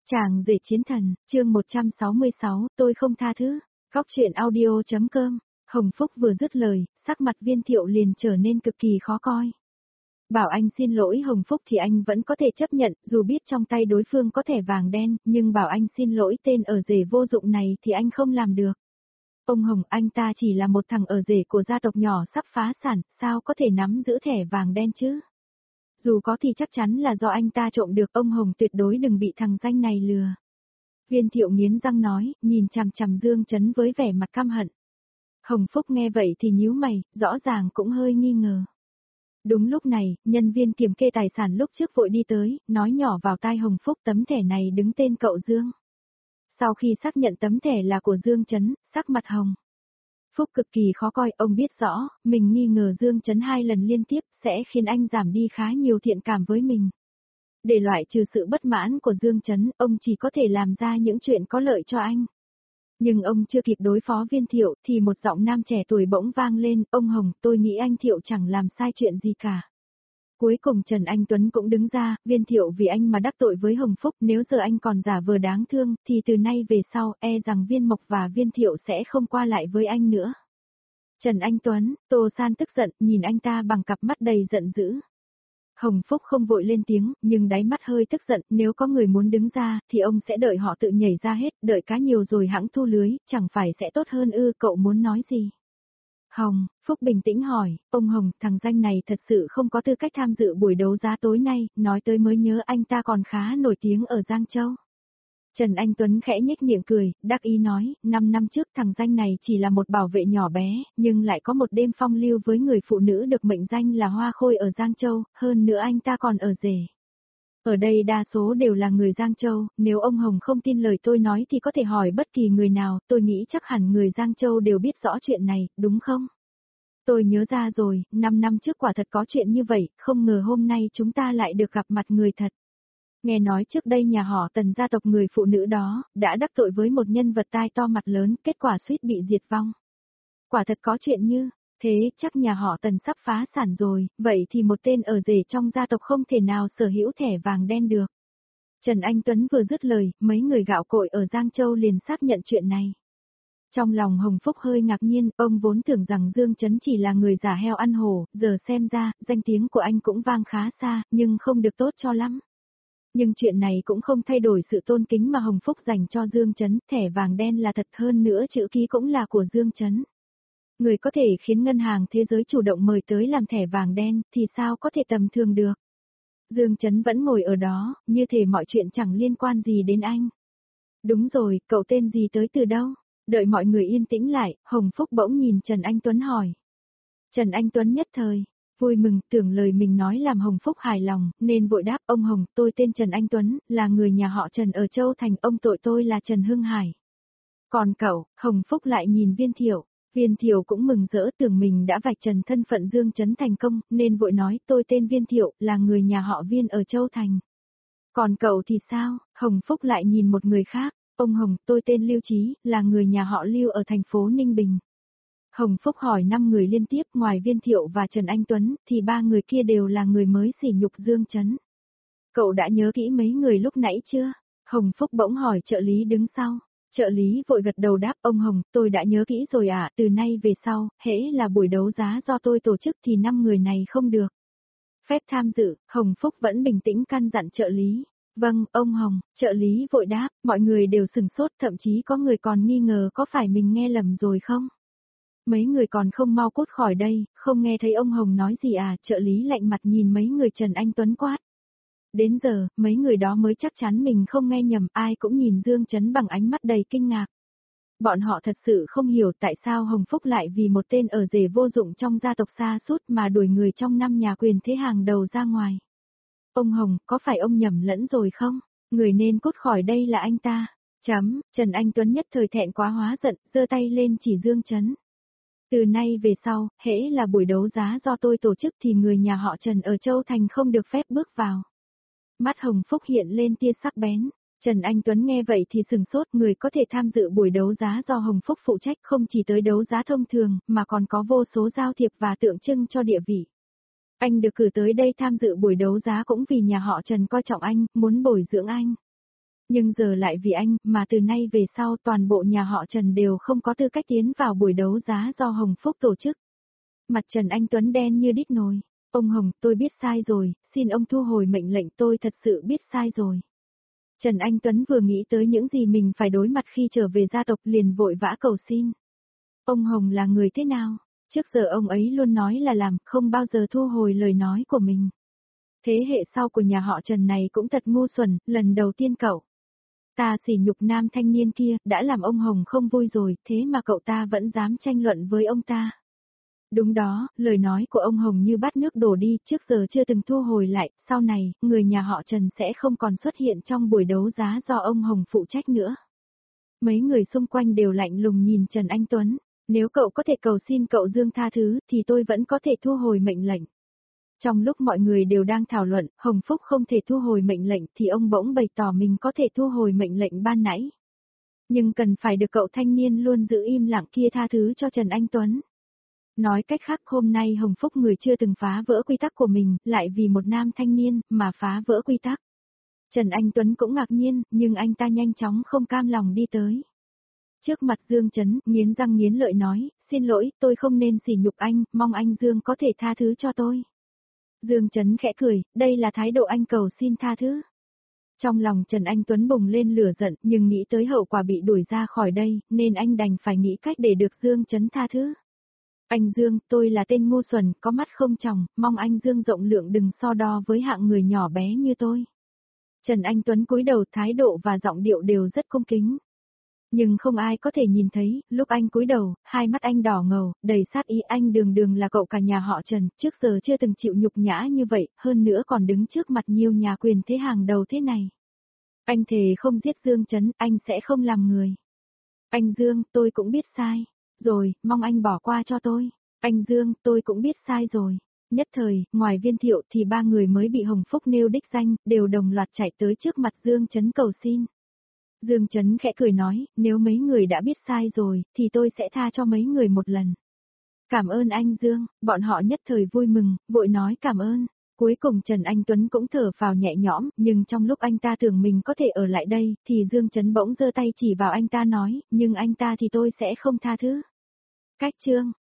Chàng rể chiến thần, chương 166, tôi không tha thứ. Góc truyện audio.com. Hồng Phúc vừa dứt lời, sắc mặt Viên Thiệu liền trở nên cực kỳ khó coi. Bảo anh xin lỗi Hồng Phúc thì anh vẫn có thể chấp nhận, dù biết trong tay đối phương có thẻ vàng đen, nhưng bảo anh xin lỗi tên ở rể vô dụng này thì anh không làm được. Ông Hồng, anh ta chỉ là một thằng ở rể của gia tộc nhỏ sắp phá sản, sao có thể nắm giữ thẻ vàng đen chứ? Dù có thì chắc chắn là do anh ta trộm được, ông Hồng tuyệt đối đừng bị thằng danh này lừa. Viên Thiệu nghiến răng nói, nhìn chằm chằm Dương Chấn với vẻ mặt căm hận. Hồng Phúc nghe vậy thì nhíu mày, rõ ràng cũng hơi nghi ngờ. Đúng lúc này, nhân viên kiểm kê tài sản lúc trước vội đi tới, nói nhỏ vào tai Hồng Phúc tấm thẻ này đứng tên cậu Dương. Sau khi xác nhận tấm thẻ là của Dương Chấn, sắc mặt Hồng Phúc cực kỳ khó coi, ông biết rõ, mình nghi ngờ Dương Chấn 2 lần liên tiếp sẽ khiến anh giảm đi khá nhiều thiện cảm với mình. Để loại trừ sự bất mãn của Dương Chấn, ông chỉ có thể làm ra những chuyện có lợi cho anh. Nhưng ông chưa kịp đối phó Viên Thiệu thì một giọng nam trẻ tuổi bỗng vang lên, ông Hồng, tôi nghĩ anh Thiệu chẳng làm sai chuyện gì cả. Cuối cùng Trần Anh Tuấn cũng đứng ra, Viên Thiệu vì anh mà đắc tội với Hồng Phúc, nếu giờ anh còn giả vờ đáng thương, thì từ nay về sau, rằng Viên Mộc và Viên Thiệu sẽ không qua lại với anh nữa. Trần Anh Tuấn, Tô San tức giận, nhìn anh ta bằng cặp mắt đầy giận dữ. Hồng Phúc không vội lên tiếng, nhưng đáy mắt hơi tức giận, nếu có người muốn đứng ra, thì ông sẽ đợi họ tự nhảy ra hết, đợi cá nhiều rồi hãng thu lưới, chẳng phải sẽ tốt hơn ư, cậu muốn nói gì? Hồng Phúc bình tĩnh hỏi, ông Hồng, thằng danh này thật sự không có tư cách tham dự buổi đấu giá tối nay, nói tới mới nhớ anh ta còn khá nổi tiếng ở Giang Châu. Trần Anh Tuấn khẽ nhếch miệng cười, đắc ý nói, 5 năm trước thằng danh này chỉ là một bảo vệ nhỏ bé, nhưng lại có một đêm phong lưu với người phụ nữ được mệnh danh là Hoa Khôi ở Giang Châu, hơn nữa anh ta còn ở rể. Ở đây đa số đều là người Giang Châu, nếu ông Hồng không tin lời tôi nói thì có thể hỏi bất kỳ người nào, tôi nghĩ chắc hẳn người Giang Châu đều biết rõ chuyện này, đúng không? Tôi nhớ ra rồi, 5 năm trước quả thật có chuyện như vậy, không ngờ hôm nay chúng ta lại được gặp mặt người thật. Nghe nói trước đây nhà họ Tần gia tộc người phụ nữ đó, đã đắc tội với một nhân vật tai to mặt lớn, kết quả suýt bị diệt vong. Quả thật có chuyện như thế, chắc nhà họ Tần sắp phá sản rồi, vậy thì một tên ở rể trong gia tộc không thể nào sở hữu thẻ vàng đen được. Trần Anh Tuấn vừa dứt lời, mấy người gạo cội ở Giang Châu liền xác nhận chuyện này. Trong lòng Hồng Phúc hơi ngạc nhiên, ông vốn tưởng rằng Dương Chấn chỉ là người giả heo ăn hổ, giờ xem ra, danh tiếng của anh cũng vang khá xa, nhưng không được tốt cho lắm. Nhưng chuyện này cũng không thay đổi sự tôn kính mà Hồng Phúc dành cho Dương Chấn, thẻ vàng đen là thật, hơn nữa chữ ký cũng là của Dương Chấn. Người có thể khiến ngân hàng thế giới chủ động mời tới làm thẻ vàng đen, thì sao có thể tầm thường được. Dương Chấn vẫn ngồi ở đó, như thể mọi chuyện chẳng liên quan gì đến anh. Đúng rồi, cậu tên gì tới từ đâu? Đợi mọi người yên tĩnh lại, Hồng Phúc bỗng nhìn Trần Anh Tuấn hỏi. Trần Anh Tuấn nhất thời vui mừng, tưởng lời mình nói làm Hồng Phúc hài lòng, nên vội đáp, ông Hồng, tôi tên Trần Anh Tuấn, là người nhà họ Trần ở Châu Thành, ông tội tôi là Trần Hưng Hải. Còn cậu, Hồng Phúc lại nhìn Viên Thiệu. Viên Thiệu cũng mừng rỡ, tưởng mình đã vạch trần thân phận Dương Chấn thành công, nên vội nói, tôi tên Viên Thiệu, là người nhà họ Viên ở Châu Thành. Còn cậu thì sao? Hồng Phúc lại nhìn một người khác, ông Hồng, tôi tên Lưu Trí, là người nhà họ Lưu ở thành phố Ninh Bình. Hồng Phúc hỏi 5 người liên tiếp, ngoài Viên Thiệu và Trần Anh Tuấn, thì 3 người kia đều là người mới sỉ nhục Dương Chấn. Cậu đã nhớ kỹ mấy người lúc nãy chưa? Hồng Phúc bỗng hỏi trợ lý đứng sau. Trợ lý vội gật đầu đáp, ông Hồng, tôi đã nhớ kỹ rồi ạ, từ nay về sau, hễ là buổi đấu giá do tôi tổ chức thì 5 người này không được phép tham dự. Hồng Phúc vẫn bình tĩnh căn dặn trợ lý. Vâng, ông Hồng, trợ lý vội đáp, mọi người đều sừng sốt, thậm chí có người còn nghi ngờ có phải mình nghe lầm rồi không? Mấy người còn không mau cút khỏi đây, không nghe thấy ông Hồng nói gì à, trợ lý lạnh mặt nhìn mấy người Trần Anh Tuấn quát. Đến giờ, mấy người đó mới chắc chắn mình không nghe nhầm, ai cũng nhìn Dương Chấn bằng ánh mắt đầy kinh ngạc. Bọn họ thật sự không hiểu tại sao Hồng Phúc lại vì một tên ở rể vô dụng trong gia tộc xa sút mà đuổi người trong 5 nhà quyền thế hàng đầu ra ngoài. Ông Hồng, có phải ông nhầm lẫn rồi không? Người nên cút khỏi đây là anh ta. Trần Anh Tuấn nhất thời thẹn quá hóa giận, giơ tay lên chỉ Dương Chấn. Từ nay về sau, hễ là buổi đấu giá do tôi tổ chức thì người nhà họ Trần ở Châu Thành không được phép bước vào. Mắt Hồng Phúc hiện lên tia sắc bén. Trần Anh Tuấn nghe vậy thì sừng sốt, người có thể tham dự buổi đấu giá do Hồng Phúc phụ trách không chỉ tới đấu giá thông thường, mà còn có vô số giao thiệp và tượng trưng cho địa vị. Anh được cử tới đây tham dự buổi đấu giá cũng vì nhà họ Trần coi trọng anh, muốn bồi dưỡng anh. Nhưng giờ lại vì anh mà từ nay về sau toàn bộ nhà họ Trần đều không có tư cách tiến vào buổi đấu giá do Hồng Phúc tổ chức. Mặt Trần Anh Tuấn đen như đít nồi. Ông Hồng, tôi biết sai rồi, xin ông thu hồi mệnh lệnh, tôi thật sự biết sai rồi. Trần Anh Tuấn vừa nghĩ tới những gì mình phải đối mặt khi trở về gia tộc liền vội vã cầu xin. Ông Hồng là người thế nào? Trước giờ ông ấy luôn nói là làm, không bao giờ thu hồi lời nói của mình. Thế hệ sau của nhà họ Trần này cũng thật ngu xuẩn, lần đầu tiên cậu ta sỉ nhục nam thanh niên kia, đã làm ông Hồng không vui rồi, thế mà cậu ta vẫn dám tranh luận với ông ta. Đúng đó, lời nói của ông Hồng như bát nước đổ đi, trước giờ chưa từng thu hồi lại, sau này, người nhà họ Trần sẽ không còn xuất hiện trong buổi đấu giá do ông Hồng phụ trách nữa. Mấy người xung quanh đều lạnh lùng nhìn Trần Anh Tuấn, nếu cậu có thể cầu xin cậu Dương tha thứ, thì tôi vẫn có thể thu hồi mệnh lệnh. Trong lúc mọi người đều đang thảo luận, Hồng Phúc không thể thu hồi mệnh lệnh thì ông bỗng bày tỏ mình có thể thu hồi mệnh lệnh ban nãy. Nhưng cần phải được cậu thanh niên luôn giữ im lặng kia tha thứ cho Trần Anh Tuấn. Nói cách khác hôm nay Hồng Phúc người chưa từng phá vỡ quy tắc của mình, lại vì một nam thanh niên mà phá vỡ quy tắc. Trần Anh Tuấn cũng ngạc nhiên, nhưng anh ta nhanh chóng không cam lòng đi tới. Trước mặt Dương Chấn, nghiến răng nghiến lợi nói, xin lỗi, tôi không nên sỉ nhục anh, mong anh Dương có thể tha thứ cho tôi. Dương Chấn khẽ cười, đây là thái độ anh cầu xin tha thứ. Trong lòng Trần Anh Tuấn bùng lên lửa giận, nhưng nghĩ tới hậu quả bị đuổi ra khỏi đây, nên anh đành phải nghĩ cách để được Dương Chấn tha thứ. Anh Dương, tôi là tên ngu xuẩn, có mắt không tròng, mong anh Dương rộng lượng đừng so đo với hạng người nhỏ bé như tôi. Trần Anh Tuấn cúi đầu, thái độ và giọng điệu đều rất cung kính. Nhưng không ai có thể nhìn thấy, lúc anh cúi đầu, hai mắt anh đỏ ngầu, đầy sát ý, anh đường đường là cậu cả nhà họ Trần, trước giờ chưa từng chịu nhục nhã như vậy, hơn nữa còn đứng trước mặt nhiều nhà quyền thế hàng đầu thế này. Anh thề không giết Dương Chấn, anh sẽ không làm người. Anh Dương, tôi cũng biết sai. Rồi, mong anh bỏ qua cho tôi. Anh Dương, tôi cũng biết sai rồi. Nhất thời, ngoài Viên Thiệu thì ba người mới bị Hồng Phúc nêu đích danh, đều đồng loạt chạy tới trước mặt Dương Chấn cầu xin. Dương Chấn khẽ cười nói, nếu mấy người đã biết sai rồi, thì tôi sẽ tha cho mấy người một lần. Cảm ơn anh Dương, bọn họ nhất thời vui mừng, vội nói cảm ơn. Cuối cùng Trần Anh Tuấn cũng thở phào nhẹ nhõm, nhưng trong lúc anh ta tưởng mình có thể ở lại đây, thì Dương Chấn bỗng giơ tay chỉ vào anh ta nói, nhưng anh ta thì tôi sẽ không tha thứ. Cách chương